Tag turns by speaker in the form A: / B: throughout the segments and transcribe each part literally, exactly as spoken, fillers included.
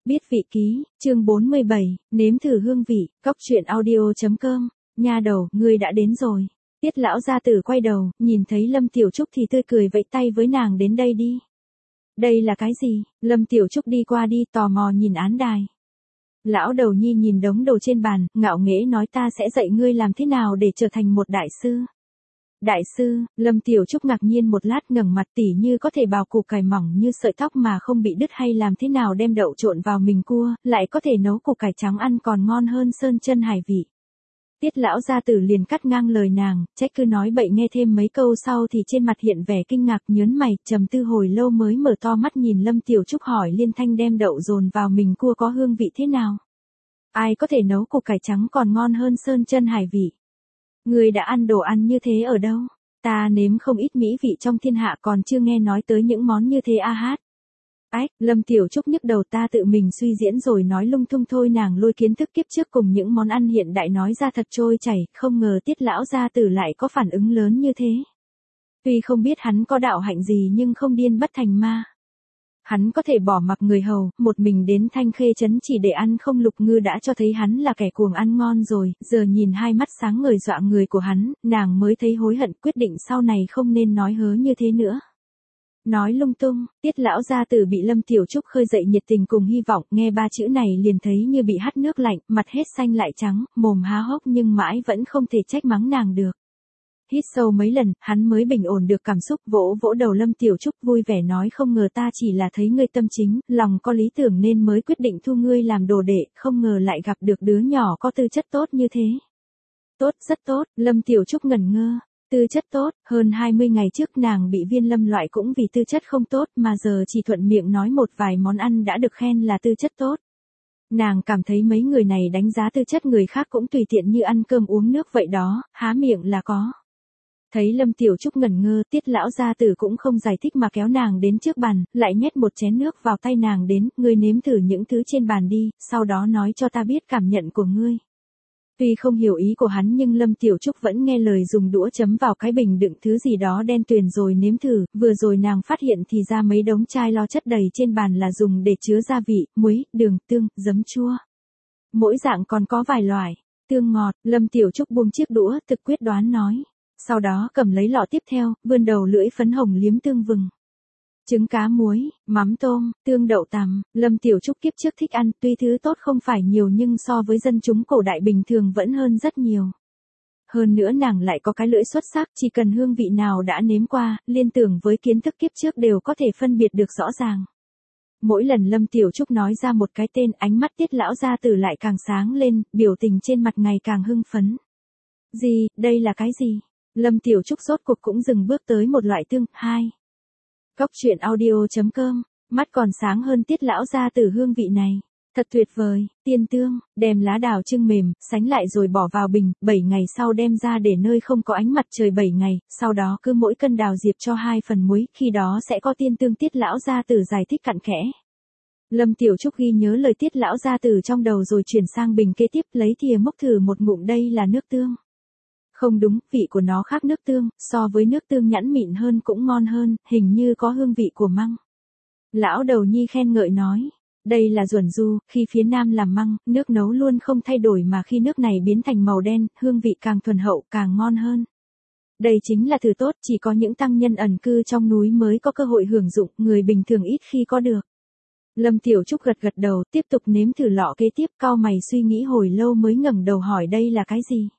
A: Biết vị ký, chương bốn mươi bảy, nếm thử hương vị, cóc truyện audio.com, nha đầu, ngươi đã đến rồi. Tiết lão gia tử quay đầu, nhìn thấy Lâm Tiểu Trúc thì tươi cười vẫy tay với nàng đến đây đi. Đây là cái gì? Lâm Tiểu Trúc đi qua đi, tò mò nhìn án đài. Lão đầu nhi nhìn đống đồ trên bàn, ngạo nghễ nói ta sẽ dạy ngươi làm thế nào để trở thành một đại sư. Đại sư, Lâm Tiểu Trúc ngạc nhiên một lát ngẩng mặt tỉ như có thể bào củ cải mỏng như sợi tóc mà không bị đứt hay làm thế nào đem đậu trộn vào mình cua, lại có thể nấu củ cải trắng ăn còn ngon hơn sơn chân hải vị. Tiết lão gia tử liền cắt ngang lời nàng, trách cứ nói bậy nghe thêm mấy câu sau thì trên mặt hiện vẻ kinh ngạc nhớn mày, trầm tư hồi lâu mới mở to mắt nhìn Lâm Tiểu Trúc hỏi liên thanh đem đậu dồn vào mình cua có hương vị thế nào. Ai có thể nấu củ cải trắng còn ngon hơn sơn chân hải vị. Người đã ăn đồ ăn như thế ở đâu? Ta nếm không ít mỹ vị trong thiên hạ còn chưa nghe nói tới những món như thế a hát. Ách, Lâm Tiểu Trúc nhức đầu ta tự mình suy diễn rồi nói lung tung thôi nàng lôi kiến thức kiếp trước cùng những món ăn hiện đại nói ra thật trôi chảy, không ngờ Tiết lão gia tử lại có phản ứng lớn như thế. Tuy không biết hắn có đạo hạnh gì nhưng không điên bất thành ma. Hắn có thể bỏ mặc người hầu, một mình đến Thanh Khê trấn chỉ để ăn không lục ngư đã cho thấy hắn là kẻ cuồng ăn ngon rồi, giờ nhìn hai mắt sáng ngời dọa người của hắn, nàng mới thấy hối hận quyết định sau này không nên nói hớ như thế nữa. Nói lung tung, Tiết lão gia tử bị Lâm Tiểu Trúc khơi dậy nhiệt tình cùng hy vọng, nghe ba chữ này liền thấy như bị hắt nước lạnh, mặt hết xanh lại trắng, mồm há hốc nhưng mãi vẫn không thể trách mắng nàng được. Hít sâu mấy lần, hắn mới bình ổn được cảm xúc vỗ vỗ đầu Lâm Tiểu Trúc vui vẻ nói không ngờ ta chỉ là thấy ngươi tâm chính, lòng có lý tưởng nên mới quyết định thu ngươi làm đồ đệ, không ngờ lại gặp được đứa nhỏ có tư chất tốt như thế. Tốt, rất tốt, Lâm Tiểu Trúc ngẩn ngơ. Tư chất tốt, hơn hai mươi ngày trước nàng bị viên lâm loại cũng vì tư chất không tốt mà giờ chỉ thuận miệng nói một vài món ăn đã được khen là tư chất tốt. Nàng cảm thấy mấy người này đánh giá tư chất người khác cũng tùy tiện như ăn cơm uống nước vậy đó, há miệng là có. Thấy Lâm Tiểu Trúc ngẩn ngơ, Tiết lão gia tử cũng không giải thích mà kéo nàng đến trước bàn, lại nhét một chén nước vào tay nàng đến, ngươi nếm thử những thứ trên bàn đi, sau đó nói cho ta biết cảm nhận của ngươi. Tuy không hiểu ý của hắn nhưng Lâm Tiểu Trúc vẫn nghe lời dùng đũa chấm vào cái bình đựng thứ gì đó đen tuyền rồi nếm thử, vừa rồi nàng phát hiện thì ra mấy đống chai lo chất đầy trên bàn là dùng để chứa gia vị, muối, đường, tương, giấm chua. Mỗi dạng còn có vài loại, tương ngọt, Lâm Tiểu Trúc buông chiếc đũa, thực quyết đoán nói. Sau đó cầm lấy lọ tiếp theo, vươn đầu lưỡi phấn hồng liếm tương vừng. Trứng cá muối, mắm tôm, tương đậu tằm, Lâm Tiểu Trúc kiếp trước thích ăn, tuy thứ tốt không phải nhiều nhưng so với dân chúng cổ đại bình thường vẫn hơn rất nhiều. Hơn nữa nàng lại có cái lưỡi xuất sắc, chỉ cần hương vị nào đã nếm qua, liên tưởng với kiến thức kiếp trước đều có thể phân biệt được rõ ràng. Mỗi lần Lâm Tiểu Trúc nói ra một cái tên, ánh mắt Tiết lão gia tử lại càng sáng lên, biểu tình trên mặt ngày càng hưng phấn. Gì, đây là cái gì? Lâm Tiểu Trúc rốt cuộc cũng dừng bước tới một loại tương, hai. Cóc truyện audio.com, mắt còn sáng hơn Tiết lão gia tử hương vị này. Thật tuyệt vời, tiên tương, đem lá đào chưng mềm, sánh lại rồi bỏ vào bình, bảy ngày sau đem ra để nơi không có ánh mặt trời bảy ngày, sau đó cứ mỗi cân đào diệp cho hai phần muối, khi đó sẽ có tiên tương. Tiết lão gia tử giải thích cặn kẽ. Lâm Tiểu Trúc ghi nhớ lời Tiết lão gia tử trong đầu rồi chuyển sang bình kế tiếp lấy thìa múc thử một ngụm đây là nước tương. Không đúng, vị của nó khác nước tương, so với nước tương nhẵn mịn hơn cũng ngon hơn, hình như có hương vị của măng. Lão đầu nhi khen ngợi nói, đây là duẩn du, khi phía nam làm măng, nước nấu luôn không thay đổi mà khi nước này biến thành màu đen, hương vị càng thuần hậu càng ngon hơn. Đây chính là thứ tốt, chỉ có những tăng nhân ẩn cư trong núi mới có cơ hội hưởng dụng, người bình thường ít khi có được. Lâm Tiểu Trúc gật gật đầu, tiếp tục nếm thử lọ kế tiếp, cau mày suy nghĩ hồi lâu mới ngẩng đầu hỏi đây là cái gì?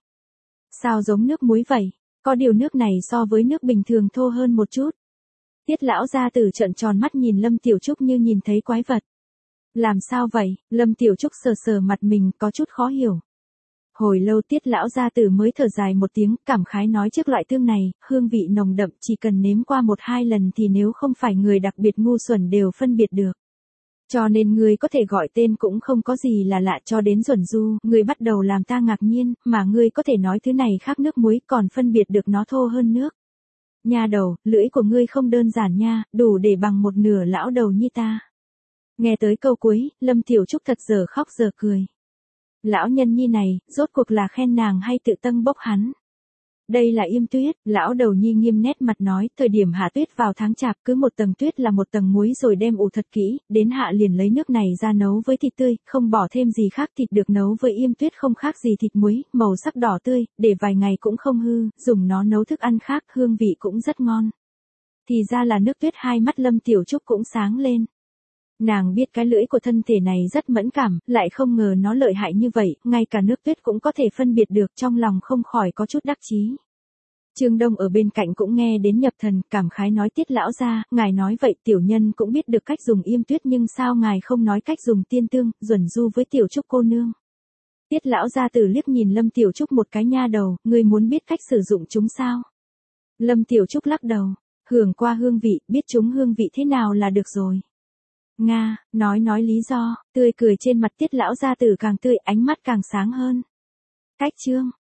A: Sao giống nước muối vậy? Có điều nước này so với nước bình thường thô hơn một chút. Tiết lão gia tử trợn tròn mắt nhìn Lâm Tiểu Trúc như nhìn thấy quái vật. Làm sao vậy? Lâm Tiểu Trúc sờ sờ mặt mình có chút khó hiểu. Hồi lâu Tiết lão gia tử mới thở dài một tiếng, cảm khái nói trước loại tương này, hương vị nồng đậm chỉ cần nếm qua một hai lần thì nếu không phải người đặc biệt ngu xuẩn đều phân biệt được. Cho nên ngươi có thể gọi tên cũng không có gì là lạ cho đến duẩn du, ngươi bắt đầu làm ta ngạc nhiên, mà ngươi có thể nói thứ này khác nước muối còn phân biệt được nó thô hơn nước. Nha đầu, lưỡi của ngươi không đơn giản nha, đủ để bằng một nửa lão đầu như ta. Nghe tới câu cuối, Lâm Tiểu Trúc thật giờ khóc giờ cười. Lão nhân nhi này, rốt cuộc là khen nàng hay tự tâng bốc hắn? Đây là yêm tuyết, lão đầu nhi nghiêm nét mặt nói, thời điểm hạ tuyết vào tháng chạp cứ một tầng tuyết là một tầng muối rồi đem ủ thật kỹ, đến hạ liền lấy nước này ra nấu với thịt tươi, không bỏ thêm gì khác, thịt được nấu với yêm tuyết không khác gì thịt muối, màu sắc đỏ tươi, để vài ngày cũng không hư, dùng nó nấu thức ăn khác, hương vị cũng rất ngon. Thì ra là nước tuyết, hai mắt Lâm Tiểu Trúc cũng sáng lên. Nàng biết cái lưỡi của thân thể này rất mẫn cảm, lại không ngờ nó lợi hại như vậy, ngay cả nước tuyết cũng có thể phân biệt được, trong lòng không khỏi có chút đắc chí. Trương Đông ở bên cạnh cũng nghe đến nhập thần, cảm khái nói, Tiết lão gia, ngài nói vậy tiểu nhân cũng biết được cách dùng yêm tuyết, nhưng sao ngài không nói cách dùng tiên tương, duẩn du với Tiểu Trúc cô nương. Tiết lão gia tử liếc nhìn Lâm Tiểu Trúc một cái, nha đầu, ngươi muốn biết cách sử dụng chúng sao? Lâm Tiểu Trúc lắc đầu, hưởng qua hương vị, biết chúng hương vị thế nào là được rồi. Nga, nói nói lý do, tươi cười trên mặt Tiết lão gia tử càng tươi, ánh mắt càng sáng hơn. Cách chương